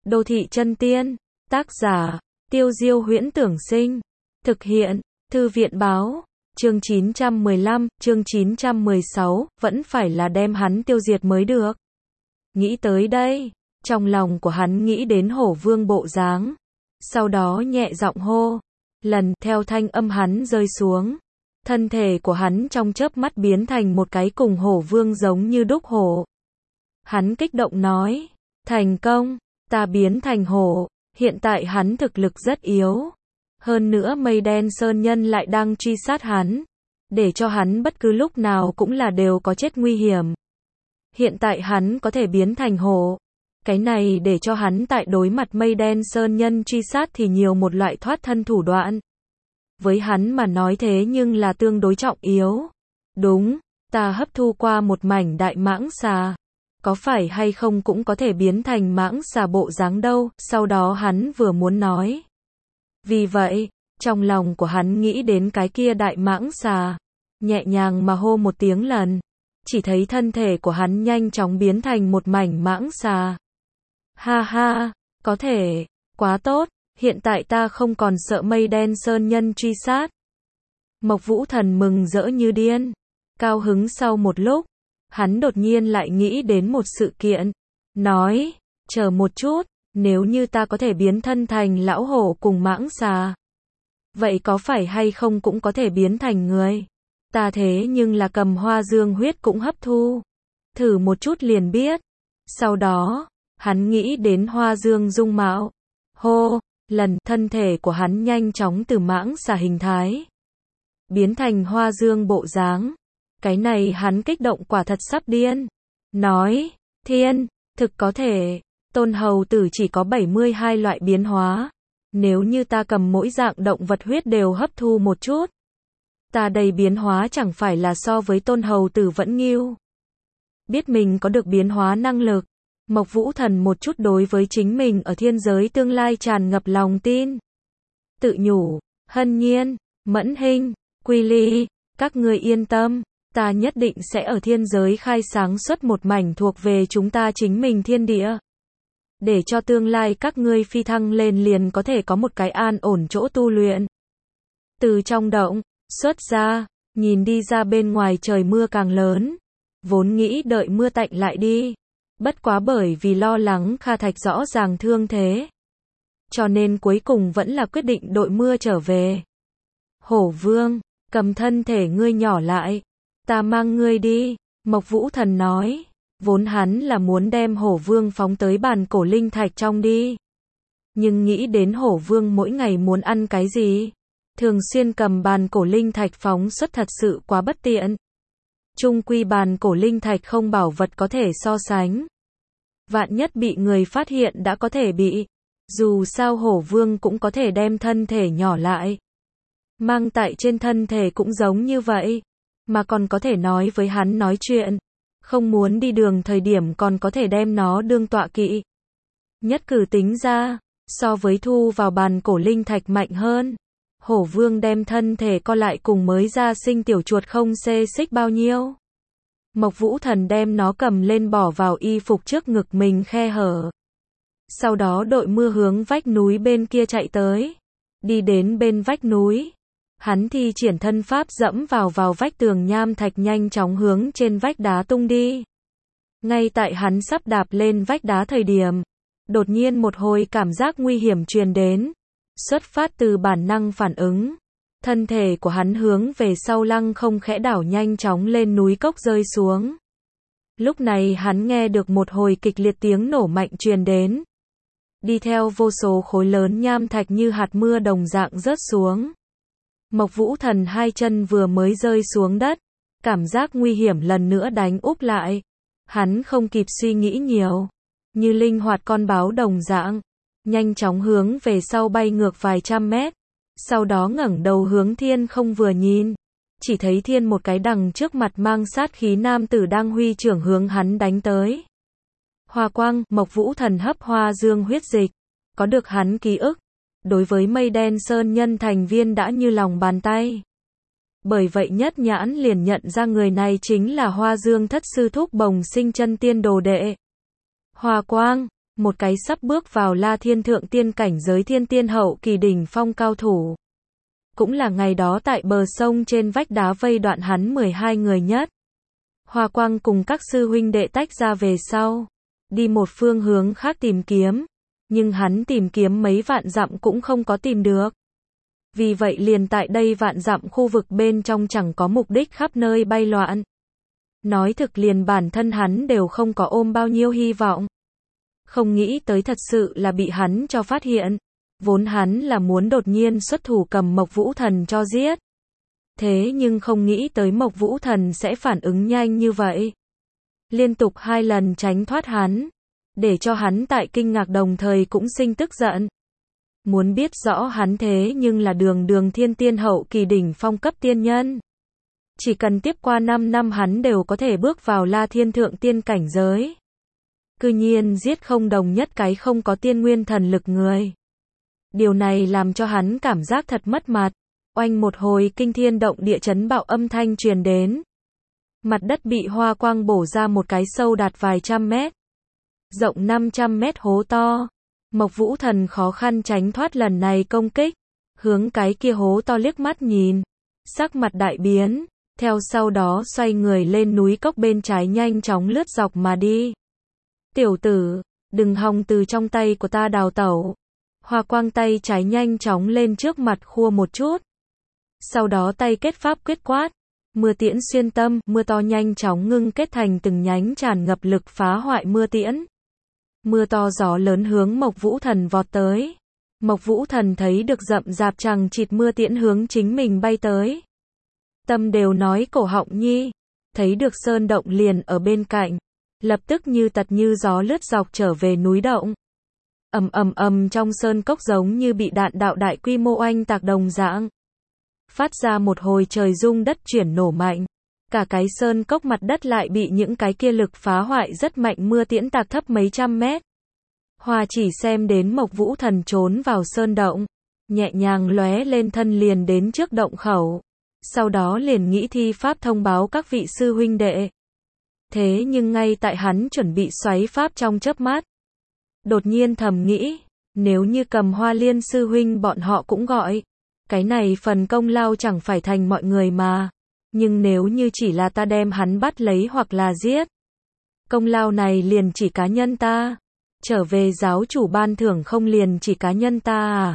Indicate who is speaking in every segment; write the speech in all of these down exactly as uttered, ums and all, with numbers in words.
Speaker 1: Đô thị chân tiên, tác giả, Tiêu Diêu Huyễn Tưởng Sinh, thực hiện, Thư viện báo, chương chín trăm mười lăm, chương chín trăm mười sáu, vẫn phải là đem hắn tiêu diệt mới được. Nghĩ tới đây, trong lòng của hắn nghĩ đến Hổ Vương bộ dáng, sau đó nhẹ giọng hô, lần, theo thanh âm hắn rơi xuống, thân thể của hắn trong chớp mắt biến thành một cái cùng Hổ Vương giống như đúc hổ. Hắn kích động nói, thành công, ta biến thành hổ. Hiện tại hắn thực lực rất yếu. Hơn nữa mây đen sơn nhân lại đang truy sát hắn, để cho hắn bất cứ lúc nào cũng là đều có chết nguy hiểm. Hiện tại hắn có thể biến thành hổ. Cái này để cho hắn tại đối mặt mây đen sơn nhân truy sát thì nhiều một loại thoát thân thủ đoạn. Với hắn mà nói thế nhưng là tương đối trọng yếu. Đúng, ta hấp thu qua một mảnh đại mãng xà. Có phải hay không cũng có thể biến thành mãng xà bộ dáng đâu, sau đó hắn vừa muốn nói. Vì vậy, trong lòng của hắn nghĩ đến cái kia đại mãng xà, nhẹ nhàng mà hô một tiếng lần, chỉ thấy thân thể của hắn nhanh chóng biến thành một mảnh mãng xà. Ha ha, có thể, quá tốt, hiện tại ta không còn sợ mây đen sơn nhân truy sát. Mộc Vũ Thần mừng rỡ như điên, cao hứng sau một lúc. Hắn đột nhiên lại nghĩ đến một sự kiện, nói, chờ một chút, nếu như ta có thể biến thân thành lão hổ cùng mãng xà, vậy có phải hay không cũng có thể biến thành người? Ta thế nhưng là cầm hoa dương huyết cũng hấp thu, thử một chút liền biết. Sau đó, hắn nghĩ đến hoa dương dung mạo, hô, lần, thân thể của hắn nhanh chóng từ mãng xà hình thái, biến thành hoa dương bộ dáng. Cái này hắn kích động quả thật sắp điên. Nói, thiên, thực có thể, tôn hầu tử chỉ có bảy mươi hai loại biến hóa. Nếu như ta cầm mỗi dạng động vật huyết đều hấp thu một chút, ta đầy biến hóa chẳng phải là so với tôn hầu tử vẫn nghiêu. Biết mình có được biến hóa năng lực, Mộc Vũ Thần một chút đối với chính mình ở thiên giới tương lai tràn ngập lòng tin. Tự nhủ, Hân Nhiên, Mẫn Hinh, Quy Ly, các ngươi yên tâm. Ta nhất định sẽ ở thiên giới khai sáng xuất một mảnh thuộc về chúng ta chính mình thiên địa. Để cho tương lai các ngươi phi thăng lên liền có thể có một cái an ổn chỗ tu luyện. Từ trong động, xuất ra, nhìn đi ra bên ngoài trời mưa càng lớn. Vốn nghĩ đợi mưa tạnh lại đi. Bất quá bởi vì lo lắng Kha Thạch rõ ràng thương thế. Cho nên cuối cùng vẫn là quyết định đội mưa trở về. Hổ Vương, cầm thân thể ngươi nhỏ lại. Ta mang ngươi đi, Mộc Vũ Thần nói, vốn hắn là muốn đem Hổ Vương phóng tới bàn cổ linh thạch trong đi. Nhưng nghĩ đến Hổ Vương mỗi ngày muốn ăn cái gì, thường xuyên cầm bàn cổ linh thạch phóng xuất thật sự quá bất tiện. Chung quy bàn cổ linh thạch không bảo vật có thể so sánh. Vạn nhất bị người phát hiện đã có thể bị, dù sao Hổ Vương cũng có thể đem thân thể nhỏ lại. Mang tại trên thân thể cũng giống như vậy. Mà còn có thể nói với hắn nói chuyện, không muốn đi đường thời điểm còn có thể đem nó đương tọa kỵ. Nhất cử tính ra, so với thu vào bàn cổ linh thạch mạnh hơn. Hổ Vương đem thân thể co lại cùng mới ra sinh tiểu chuột không xê xích bao nhiêu. Mộc Vũ Thần đem nó cầm lên bỏ vào y phục trước ngực mình khe hở. Sau đó đội mưa hướng vách núi bên kia chạy tới. Đi đến bên vách núi. Hắn thi triển thân pháp dẫm vào vào vách tường nham thạch nhanh chóng hướng trên vách đá tung đi. Ngay tại hắn sắp đạp lên vách đá thời điểm, đột nhiên một hồi cảm giác nguy hiểm truyền đến. Xuất phát từ bản năng phản ứng, thân thể của hắn hướng về sau lăng không khẽ đảo nhanh chóng lên núi cốc rơi xuống. Lúc này hắn nghe được một hồi kịch liệt tiếng nổ mạnh truyền đến. Đi theo vô số khối lớn nham thạch như hạt mưa đồng dạng rớt xuống. Mộc Vũ Thần hai chân vừa mới rơi xuống đất, cảm giác nguy hiểm lần nữa đánh úp lại. Hắn không kịp suy nghĩ nhiều, như linh hoạt con báo đồng dạng, nhanh chóng hướng về sau bay ngược vài trăm mét, sau đó ngẩng đầu hướng thiên không vừa nhìn, chỉ thấy thiên một cái đằng trước mặt mang sát khí nam tử đang huy trưởng hướng hắn đánh tới. Hoa quang, Mộc Vũ Thần hấp hoa dương huyết dịch, có được hắn ký ức. Đối với mây đen sơn nhân thành viên đã như lòng bàn tay. Bởi vậy nhất nhãn liền nhận ra người này chính là Hoa Dương Thất Sư thúc Bồng Sinh chân tiên đồ đệ. Hoa quang, một cái sắp bước vào La Thiên Thượng Tiên cảnh giới thiên tiên hậu kỳ đỉnh phong cao thủ. Cũng là ngày đó tại bờ sông trên vách đá vây đoạn hắn mười hai người nhất. Hoa Quang cùng các sư huynh đệ tách ra về sau, đi một phương hướng khác tìm kiếm, nhưng hắn tìm kiếm mấy vạn dặm cũng không có tìm được. Vì vậy liền tại đây vạn dặm khu vực bên trong chẳng có mục đích khắp nơi bay loạn. Nói thực liền bản thân hắn đều không có ôm bao nhiêu hy vọng. Không nghĩ tới thật sự là bị hắn cho phát hiện. Vốn hắn là muốn đột nhiên xuất thủ cầm Mộc Vũ Thần cho giết. Thế nhưng không nghĩ tới Mộc Vũ Thần sẽ phản ứng nhanh như vậy. Liên tục hai lần tránh thoát hắn, để cho hắn tại kinh ngạc đồng thời cũng sinh tức giận. Muốn biết rõ hắn thế nhưng là đường đường thiên tiên hậu kỳ đỉnh phong cấp tiên nhân. Chỉ cần tiếp qua năm năm hắn đều có thể bước vào La Thiên Thượng Tiên cảnh giới. Cư nhiên giết không đồng nhất cái không có tiên nguyên thần lực người. Điều này làm cho hắn cảm giác thật mất mặt. Oanh một hồi kinh thiên động địa chấn bạo âm thanh truyền đến. Mặt đất bị Hoa Quang bổ ra một cái sâu đạt vài trăm mét, rộng năm trăm mét hố to. Mộc Vũ Thần khó khăn tránh thoát lần này công kích, hướng cái kia hố to liếc mắt nhìn, sắc mặt đại biến, theo sau đó xoay người lên núi cốc bên trái nhanh chóng lướt dọc mà đi. Tiểu tử, đừng hòng từ trong tay của ta đào tẩu. Hoa Quang tay trái nhanh chóng lên trước mặt khua một chút. Sau đó tay kết pháp quyết quát. Mưa tiễn xuyên tâm, mưa to nhanh chóng ngưng kết thành từng nhánh tràn ngập lực phá hoại mưa tiễn. Mưa to gió lớn hướng Mộc Vũ Thần vọt tới. Mộc Vũ Thần thấy được rậm rạp chằng chịt mưa tiễn hướng chính mình bay tới. Tâm đều nói cổ họng nhi, thấy được sơn động liền ở bên cạnh, lập tức như tật như gió lướt dọc trở về núi động. Ầm ầm ầm trong sơn cốc giống như bị đạn đạo đại quy mô oanh tạc đồng dạng. Phát ra một hồi trời rung đất chuyển nổ mạnh. Cả cái sơn cốc mặt đất lại bị những cái kia lực phá hoại rất mạnh mưa tiễn tạc thấp mấy trăm mét. Hoa chỉ xem đến Mộc Vũ Thần trốn vào sơn động, nhẹ nhàng lóe lên thân liền đến trước động khẩu. Sau đó liền nghĩ thi pháp thông báo các vị sư huynh đệ. Thế nhưng ngay tại hắn chuẩn bị xoáy pháp trong chớp mắt, đột nhiên thầm nghĩ, nếu như cầm Hoa Liên sư huynh bọn họ cũng gọi, cái này phần công lao chẳng phải thành mọi người mà. Nhưng nếu như chỉ là ta đem hắn bắt lấy hoặc là giết, công lao này liền chỉ cá nhân ta. Trở về giáo chủ ban thưởng không liền chỉ cá nhân ta à?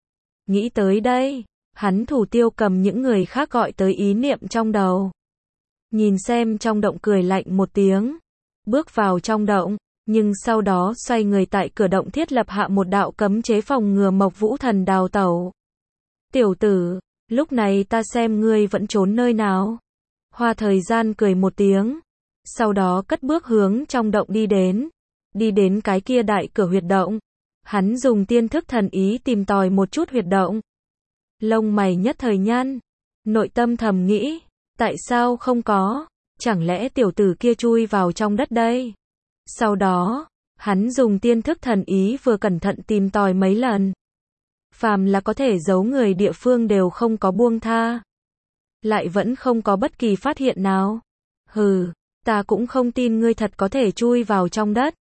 Speaker 1: Nghĩ tới đây, hắn thủ tiêu cầm những người khác gọi tới ý niệm trong đầu. Nhìn xem trong động cười lạnh một tiếng, bước vào trong động, nhưng sau đó xoay người tại cửa động thiết lập hạ một đạo cấm chế phòng ngừa Mộc Vũ Thần đào tẩu. Tiểu tử, lúc này ta xem ngươi vẫn trốn nơi nào. Hoa Thời Gian cười một tiếng, sau đó cất bước hướng trong động đi đến, đi đến cái kia đại cửa huyệt động. Hắn dùng tiên thức thần ý tìm tòi một chút huyệt động. Lông mày nhất thời nhăn, nội tâm thầm nghĩ, tại sao không có, chẳng lẽ tiểu tử kia chui vào trong đất đây. Sau đó, hắn dùng tiên thức thần ý vừa cẩn thận tìm tòi mấy lần. Phàm là có thể giấu người địa phương đều không có buông tha. Lại vẫn không có bất kỳ phát hiện nào. Hừ, ta cũng không tin ngươi thật có thể chui vào trong đất.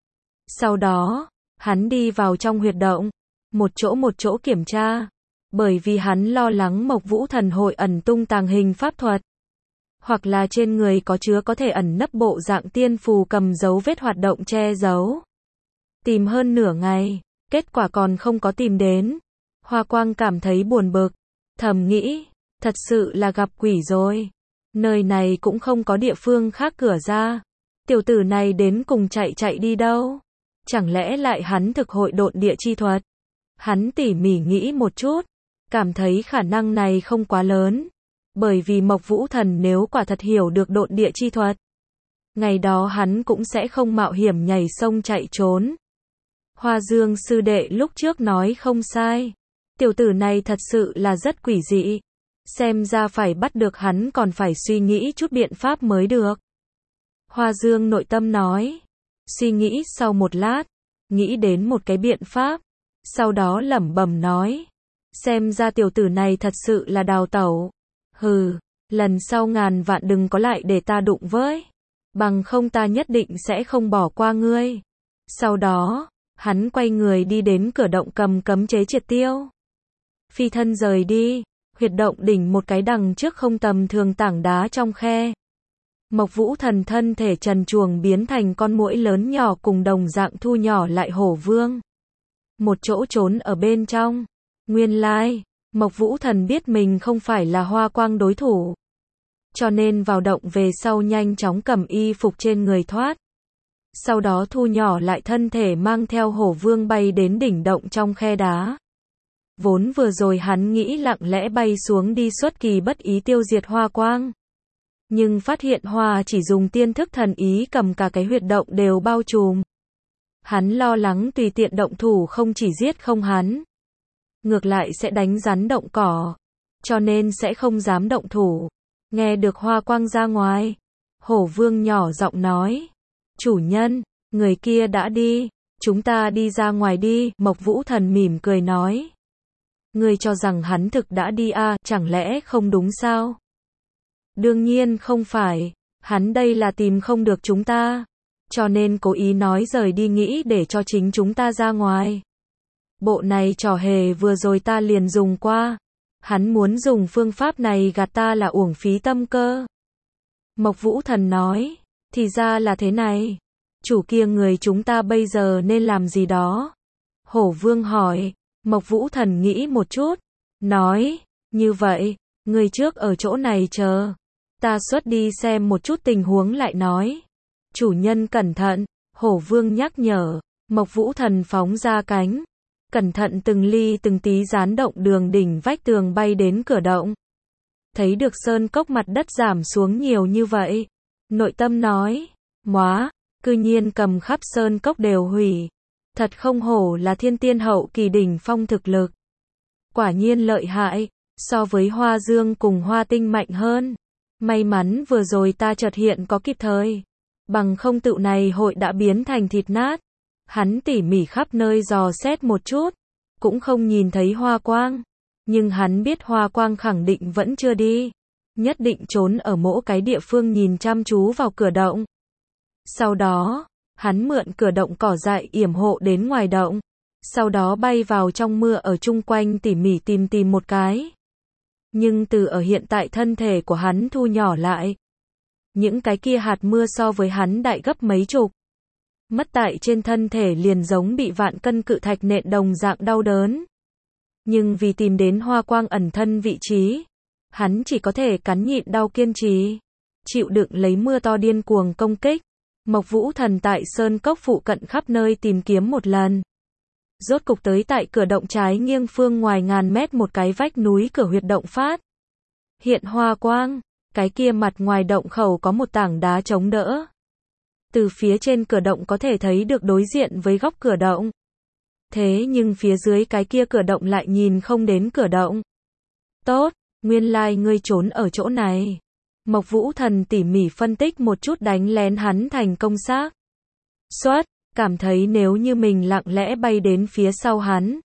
Speaker 1: Sau đó, hắn đi vào trong huyệt động, một chỗ một chỗ kiểm tra. Bởi vì hắn lo lắng Mộc Vũ Thần hội ẩn tung tàng hình pháp thuật. Hoặc là trên người có chứa có thể ẩn nấp bộ dạng tiên phù cầm dấu vết hoạt động che giấu. Tìm hơn nửa ngày, kết quả còn không có tìm đến. Hoa Quang cảm thấy buồn bực, thầm nghĩ, thật sự là gặp quỷ rồi. Nơi này cũng không có địa phương khác cửa ra. Tiểu tử này đến cùng chạy chạy đi đâu? Chẳng lẽ lại hắn thực hội độn địa chi thuật? Hắn tỉ mỉ nghĩ một chút, cảm thấy khả năng này không quá lớn. Bởi vì Mộc Vũ Thần nếu quả thật hiểu được độn địa chi thuật, ngày đó hắn cũng sẽ không mạo hiểm nhảy sông chạy trốn. Hoa Dương sư đệ lúc trước nói không sai. Tiểu tử này thật sự là rất quỷ dị. Xem ra phải bắt được hắn còn phải suy nghĩ chút biện pháp mới được. Hoa Dương nội tâm nói. Suy nghĩ sau một lát, nghĩ đến một cái biện pháp. Sau đó lẩm bẩm nói. Xem ra tiểu tử này thật sự là đào tẩu. Hừ, lần sau ngàn vạn đừng có lại để ta đụng với. Bằng không ta nhất định sẽ không bỏ qua ngươi. Sau đó, Hắn quay người đi đến cửa động cầm cấm chế triệt tiêu. Phi thân rời đi, huyệt động đỉnh một cái đằng trước không tầm thường tảng đá trong khe. Mộc Vũ Thần thân thể trần truồng biến thành con muỗi lớn nhỏ cùng đồng dạng thu nhỏ lại hổ vương. Một chỗ trốn ở bên trong. Nguyên lai, Mộc Vũ Thần biết mình không phải là Hoa Quang đối thủ. Cho nên vào động về sau nhanh chóng cầm y phục trên người thoát. Sau đó thu nhỏ lại thân thể mang theo hổ vương bay đến đỉnh động trong khe đá. Vốn vừa rồi hắn nghĩ lặng lẽ bay xuống đi xuất kỳ bất ý tiêu diệt Hoa Quang. Nhưng phát hiện Hoa chỉ dùng tiên thức thần ý cầm cả cái huyệt động đều bao trùm. Hắn lo lắng tùy tiện động thủ không chỉ giết không hắn. Ngược lại sẽ đánh rắn động cỏ. Cho nên sẽ không dám động thủ. Nghe được Hoa Quang ra ngoài. Hổ vương nhỏ giọng nói. Chủ nhân, người kia đã đi. Chúng ta đi ra ngoài đi. Mộc Vũ Thần mỉm cười nói. Ngươi cho rằng hắn thực đã đi à, chẳng lẽ không đúng sao? Đương nhiên không phải. Hắn đây là tìm không được chúng ta. Cho nên cố ý nói rời đi nghĩ để cho chính chúng ta ra ngoài. Bộ này trò hề vừa rồi ta liền dùng qua. Hắn muốn dùng phương pháp này gạt ta là uổng phí tâm cơ. Mộc Vũ Thần nói. Thì ra là thế này. Chủ kia người chúng ta bây giờ nên làm gì đó? Hổ vương hỏi. Mộc Vũ Thần nghĩ một chút. Nói. Như vậy. Người trước ở chỗ này chờ. Ta xuất đi xem một chút tình huống lại nói. Chủ nhân cẩn thận. Hổ vương nhắc nhở. Mộc Vũ Thần phóng ra cánh. Cẩn thận từng ly từng tí dán động đường đỉnh vách tường bay đến cửa động. Thấy được sơn cốc mặt đất giảm xuống nhiều như vậy. Nội tâm nói. Móa. Cư nhiên cầm khắp sơn cốc đều hủy. Thật không hổ là thiên tiên hậu kỳ đỉnh phong thực lực. Quả nhiên lợi hại. So với Hoa Dương cùng Hoa Tinh mạnh hơn. May mắn vừa rồi ta chợt hiện có kịp thời. Bằng không tựu này hội đã biến thành thịt nát. Hắn tỉ mỉ khắp nơi dò xét một chút. Cũng không nhìn thấy Hoa Quang. Nhưng hắn biết Hoa Quang khẳng định vẫn chưa đi. Nhất định trốn ở mỗi cái địa phương nhìn chăm chú vào cửa động. Sau đó, hắn mượn cửa động cỏ dại yểm hộ đến ngoài động. Sau đó bay vào trong mưa ở chung quanh tỉ mỉ tìm tìm một cái. Nhưng từ ở hiện tại thân thể của hắn thu nhỏ lại. Những cái kia hạt mưa so với hắn đại gấp mấy chục. Mất tại trên thân thể liền giống bị vạn cân cự thạch nện đồng dạng đau đớn. Nhưng vì tìm đến Hoa Quang ẩn thân vị trí. Hắn chỉ có thể cắn nhịn đau kiên trì. Chịu đựng lấy mưa to điên cuồng công kích. Mộc Vũ Thần tại sơn cốc phụ cận khắp nơi tìm kiếm một lần. Rốt cục tới tại cửa động trái nghiêng phương ngoài ngàn mét một cái vách núi cửa huyệt động phát. Hiện Hoa Quang, cái kia mặt ngoài động khẩu có một tảng đá chống đỡ. Từ phía trên cửa động có thể thấy được đối diện với góc cửa động. Thế nhưng phía dưới cái kia cửa động lại nhìn không đến cửa động. Tốt, nguyên lai ngươi trốn ở chỗ này. Mộc Vũ Thần tỉ mỉ phân tích một chút đánh lén hắn thành công xác. Xoát, cảm thấy nếu như mình lặng lẽ bay đến phía sau hắn.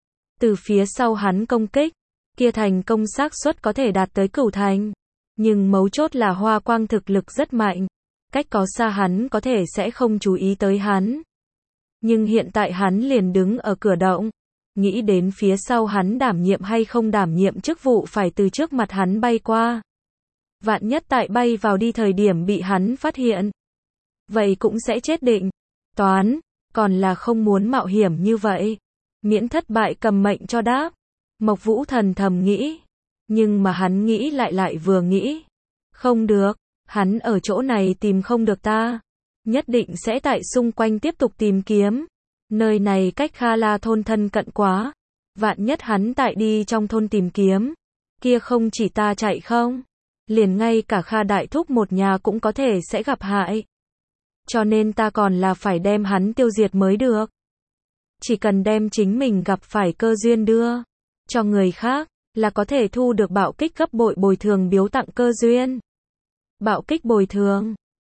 Speaker 1: Từ phía sau hắn công kích, kia thành công xác suất có thể đạt tới cửu thành. Nhưng mấu chốt là Hoa Quang thực lực rất mạnh. Cách có xa hắn có thể sẽ không chú ý tới hắn. Nhưng hiện tại hắn liền đứng ở cửa động. Nghĩ đến phía sau hắn đảm nhiệm hay không đảm nhiệm chức vụ phải từ trước mặt hắn bay qua. Vạn nhất tại bay vào đi thời điểm bị hắn phát hiện. Vậy cũng sẽ chết định. Toán, còn là không muốn mạo hiểm như vậy. Miễn thất bại cầm mệnh cho đáp. Mộc Vũ Thần thầm nghĩ. Nhưng mà hắn nghĩ lại lại vừa nghĩ. Không được, hắn ở chỗ này tìm không được ta. Nhất định sẽ tại xung quanh tiếp tục tìm kiếm. Nơi này cách Kha La thôn thân cận quá. Vạn nhất hắn tại đi trong thôn tìm kiếm. Kia không chỉ ta chạy không. Liền ngay cả Kha Đại Thúc một nhà cũng có thể sẽ gặp hại. Cho nên ta còn là phải đem hắn tiêu diệt mới được. Chỉ cần đem chính mình gặp phải cơ duyên đưa cho người khác, là có thể thu được bạo kích gấp bội bồi thường biếu tặng cơ duyên. Bạo kích bồi thường,